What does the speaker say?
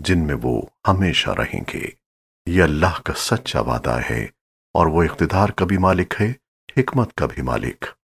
जिनमें वो हमेशा रहेंगे। ये अल्लाह का सच्चा वादा है और वो इख्तिदार का भी मालिक है, हिकमत का भी मालिक।